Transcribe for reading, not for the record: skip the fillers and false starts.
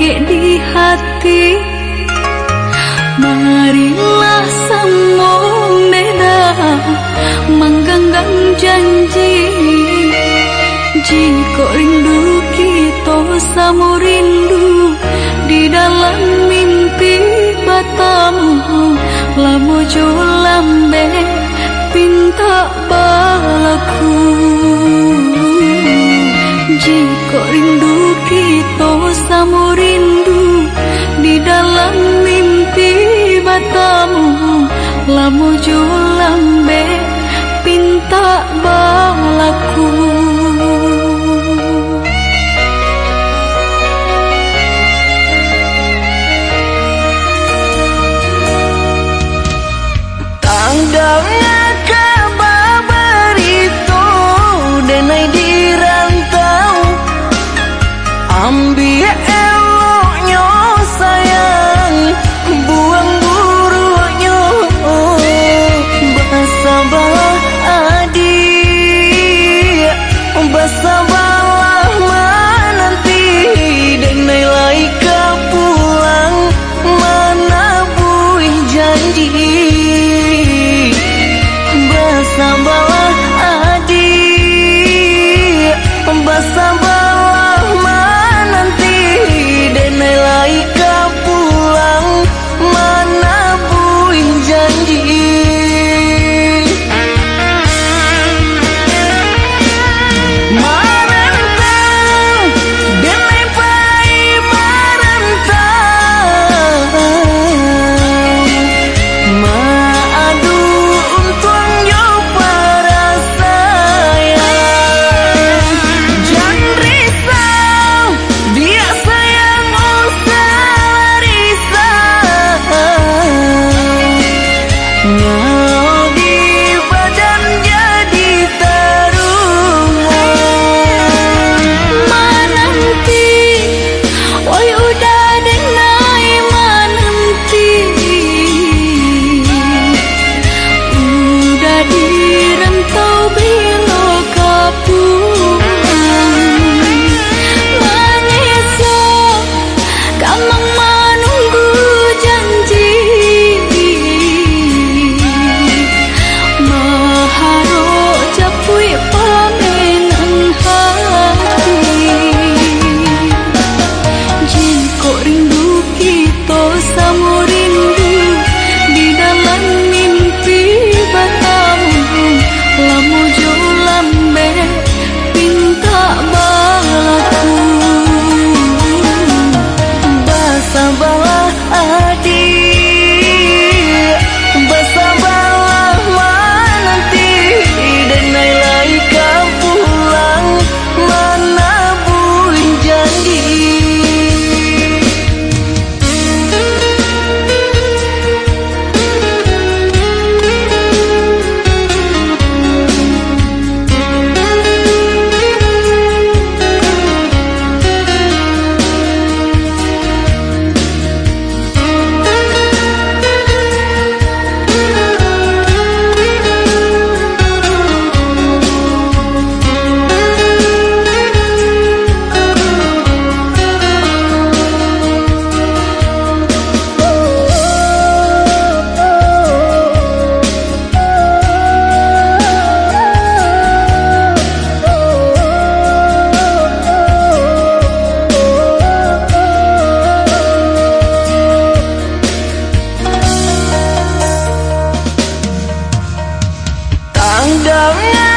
di hati. Marilah sambung beda mengganggang janji. Jika rindu kita sama rindu di dalam mimpi batamu, lamu jo lambe pinta balaku. Jika rindu kita sama rindu di dalam mimpi batamu, lamu jo lambe pinta balaku. Tanggalnya kabar itu denai di rantau, ambil eloknya sayang, buang buruknya. Bersabarlah adik, bersabarlah menanti, denai laika pulang mana buih janji. Bersabarlah adik, bersabarlah menanti, denai laika pulang mana buih janji. Marantau, denai pai marantau, maadu untung yo para sayang. Jangan risau, dia sayang usah risau. Nyau di badan jadi taruhan. Menanti, oi udah denai menanti. Udah di rantau bila kapulang. Menyesal, gamang menunggu janji. Maharo capui pamenan hati. Jika rindu kita sama rindu di dalam mimpi batamu, lamu jo lambe pinta balaku. Bersabarlah adik, bersabarlah menanti, denai laika pulang mana buih janji. Tanggalnya